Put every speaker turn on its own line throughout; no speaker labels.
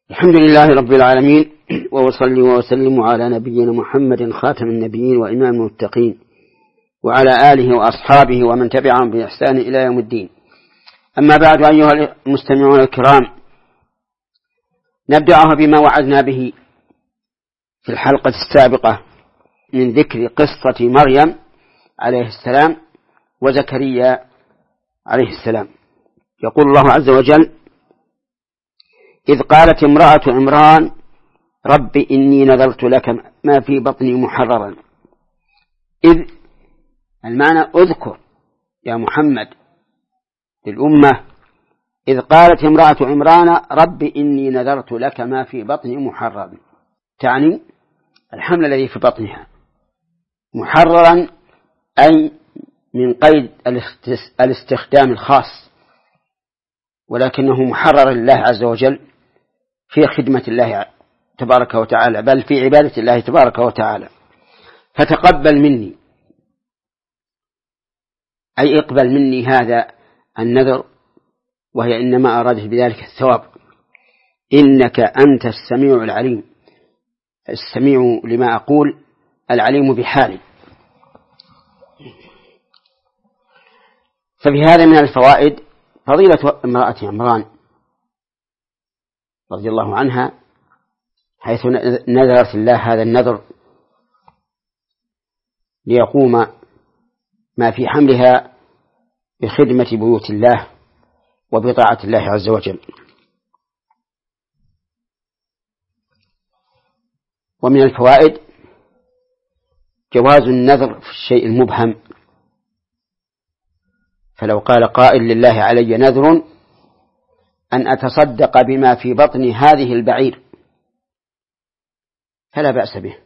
الحمد لله رب العالمين، وأصلي وأسلم على نبينا محمد خاتم النبيين وإمام المتقين، وعلى آله وأصحابه ومن تبعهم بإحسان إلى يوم الدين. أما بعد، أيها المستمعون الكرام، نبدأها بما وعدنا به في الحلقة السابقة من ذكر قصة مريم عليه السلام وزكريا عليه السلام. يقول الله عز وجل: إذ قالت امرأة عمران رب إني نذرت لك ما في بطني محررا. إذ المعنى أذكر يا محمد للأمة، إذ قالت امرأة عمران رب إني نذرت لك ما في بطني محررا، تعني الحمل الذي في بطنها، محررا أي من قيد الاستخدام الخاص، ولكنه محرر لله عز وجل في خدمة الله تبارك وتعالى، بل في عبادة الله تبارك وتعالى. فتقبل مني، أي اقبل مني هذا النذر، وهي إنما أرادت بذلك الثواب. إنك أنت السميع العليم، السميع لما أقول، العليم بحالي. ففي هذا من الفوائد فضيلة امرأة عمران رضي الله عنها، حيث نذرت الله هذا النذر ليقوم ما في حملها بخدمة بيوت الله وبطاعة الله عز وجل. ومن الفوائد جواز النذر في الشيء المبهم، فلو قال قائل لله علي نذر أن أتصدق بما في بطن هذه البعير فلا بأس به،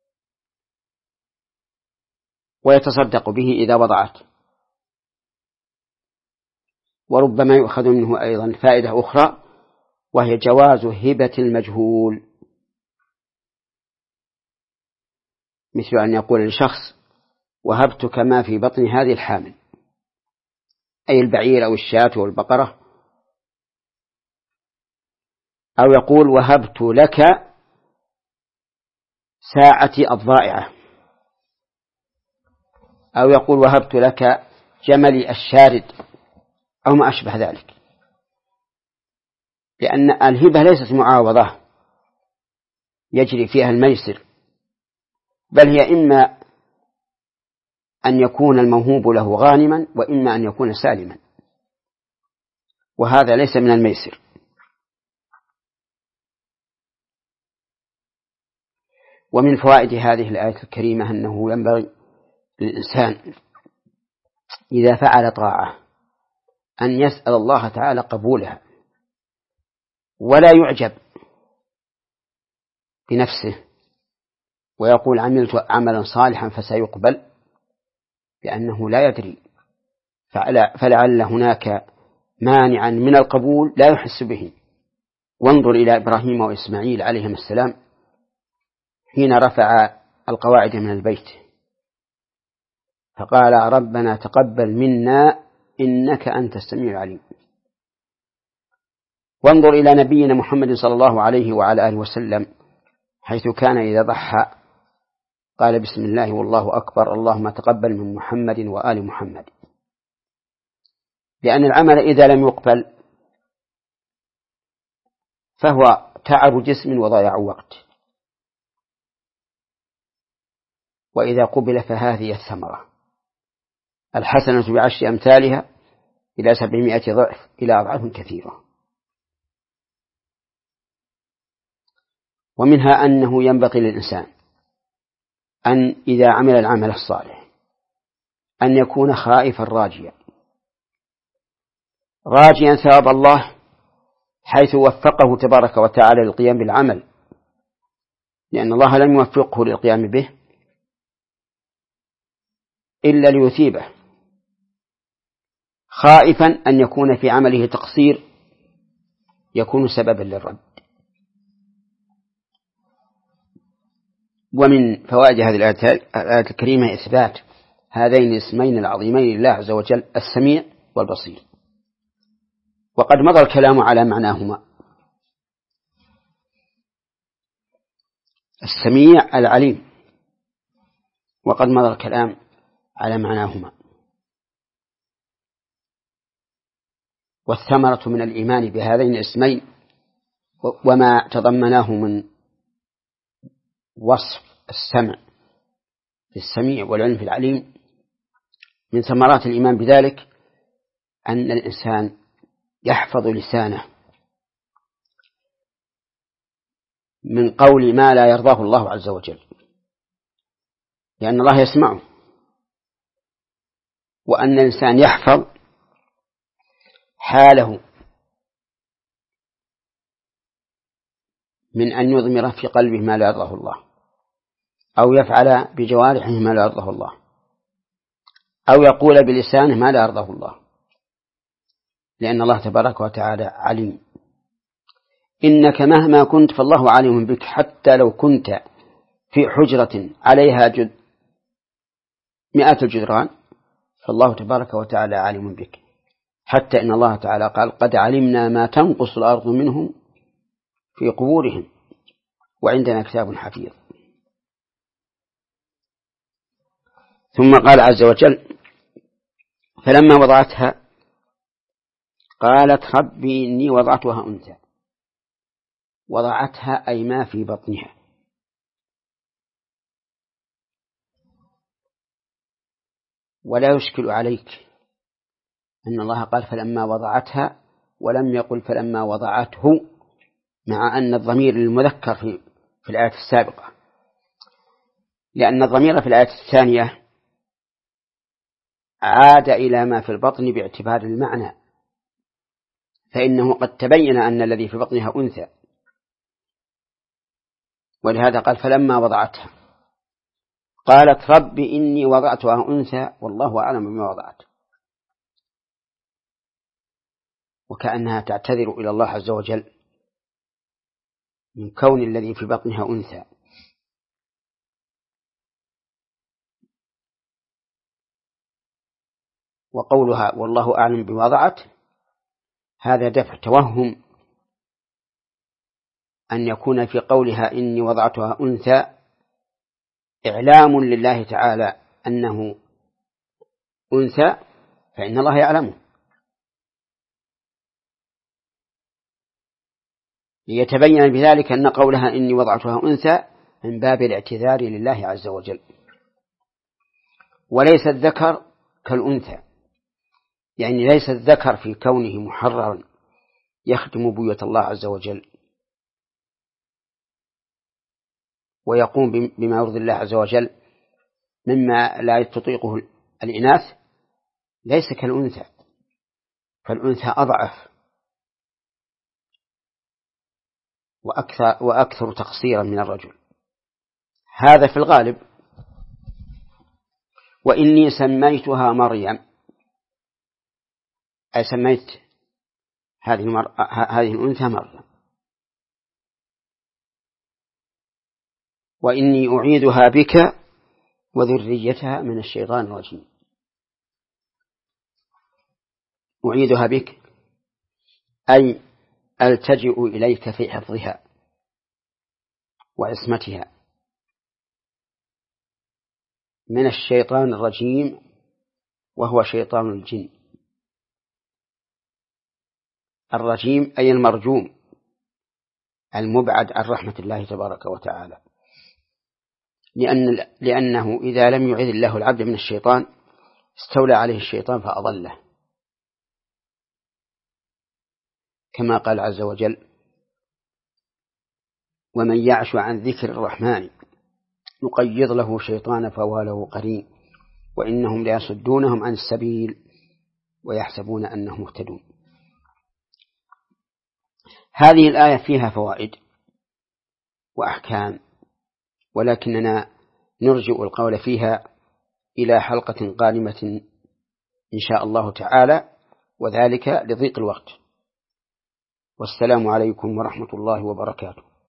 ويتصدق به إذا وضعت. وربما يؤخذ منه أيضا فائدة أخرى، وهي جواز هبة المجهول، مثل أن يقول لشخص وهبتك ما في بطن هذه الحامل، أي البعير أو الشاة أو البقرة، أو يقول وهبت لك ساعتي الضائعة، أو يقول وهبت لك جملي الشارد، أو ما أشبه ذلك، لأن الهبة ليست معاوضة يجري فيها الميسر، بل هي إما أن يكون الموهوب له غانما، وإما أن يكون سالما، وهذا ليس من الميسر. ومن فوائد هذه الآية الكريمة أنه ينبغي للإنسان إذا فعل طاعة أن يسأل الله تعالى قبولها، ولا يعجب بنفسه ويقول عملت عملا صالحا فسيقبل، لأنه لا يدري، فلعل هناك مانعا من القبول لا يحس به. وانظر إلى إبراهيم وإسماعيل عليهم السلام حين رفع القواعد من البيت فقال ربنا تقبل منا إنك أنت السميع العليم. وانظر إلى نبينا محمد صلى الله عليه وعلى آله وسلم، حيث كان إذا ضحى قال بسم الله والله أكبر، اللهم تقبل من محمد وآل محمد، لأن العمل إذا لم يقبل فهو تعب جسم وضياع وقت، وإذا قبل فهذه الثمرة، الحسنة بعشر أمثالها إلى 700 ضعف إلى أضعاف كثيرة. ومنها أنه ينبغي للإنسان أن إذا عمل العمل الصالح أن يكون خائفا راجيا ثواب الله، حيث وفقه تبارك وتعالى للقيام بالعمل، لأن الله لم يوفقه للقيام به إلا ليثيبه، خائفا أن يكون في عمله تقصير يكون سببا للرد. ومن فوائد هذه الآية الكريمة إثبات هذين الاسمين العظيمين لله عز وجل، السميع والبصير، وقد مضى الكلام على معناهما. السميع العليم، وقد مضى الكلام على معناهما. والثمرة من الإيمان بهذين الاسمين وما تضمناه من وصف السمع في السميع والعلم في العليم، من ثمرات الإيمان بذلك أن الإنسان يحفظ لسانه من قول ما لا يرضاه الله عز وجل، لأن الله يسمعه، وأن الإنسان يحفظ حاله من أن يضمر في قلبه ما لا يرضاه الله، أو يفعل بجوارحه ما لا يرضاه الله، أو يقول بلسانه ما لا يرضاه الله، لأن الله تبارك وتعالى عليم. إنك مهما كنت فالله عليم بك، حتى لو كنت في حجرة عليها 100 الجدران فالله تبارك وتعالى عليم بك، حتى إن الله تعالى قال قد علمنا ما تنقص الأرض منهم في قبورهم وعندنا كتاب حفيظ. ثم قال عز وجل فلما وضعتها قالت ربي إني وضعتها أنثى. وضعتها أي ما في بطنها. ولا يشكل عليك أن الله قال فلما وضعتها ولم يقل فلما وضعته، مع أن الضمير المذكر في الآية السابقة، لأن الضمير في الآية الثانية عاد إلى ما في البطن باعتبار المعنى، فإنه قد تبين أن الذي في بطنها أنثى، ولهذا قال فلما وضعتها قالت رب إني وضعتها أنثى والله أعلم بما وضعت، وكأنها تعتذر إلى الله عز وجل من كون الذي في بطنها أنثى. وقولها والله أعلم بما وضعت هذا دفع توهم أن يكون في قولها إني وضعتها أنثى إعلام لله تعالى أنه أنثى، فإن الله يعلمه، ليتبين بذلك أن قولها إني وضعتها أنثى من باب الاعتذار لله عز وجل. وليس الذكر كالأنثى، يعني ليس الذكر في كونه محررا يخدم بيوت الله عز وجل ويقوم بما يرضي الله عز وجل مما لا تطيقه الإناث، ليس كالأنثى، فالأنثى أضعف وأكثر تقصيرا من الرجل، هذا في الغالب. وإني سميتها مريم، أي سميت هذه الأنثى مريم. وإني أعيذها بك وذريتها من الشيطان الرجيم. أعيذها بك أي ألتجئ إليك في حفظها وعصمتها من الشيطان الرجيم، وهو شيطان الجن. الرجيم أي المرجوم المبعد عن رحمة الله تبارك وتعالى، لأنه إذا لم يعذ الله العبد من الشيطان استولى عليه الشيطان فأضله، كما قال عز وجل ومن يعش عن ذكر الرحمن نقيض له شيطانا فهو له قرين وإنهم ليصدونهم عن السبيل ويحسبون أنهم مهتدون. هذه الآية فيها فوائد وأحكام، ولكننا نرجع القول فيها إلى حلقة قادمة إن شاء الله تعالى، وذلك لضيق الوقت. والسلام عليكم ورحمة الله وبركاته.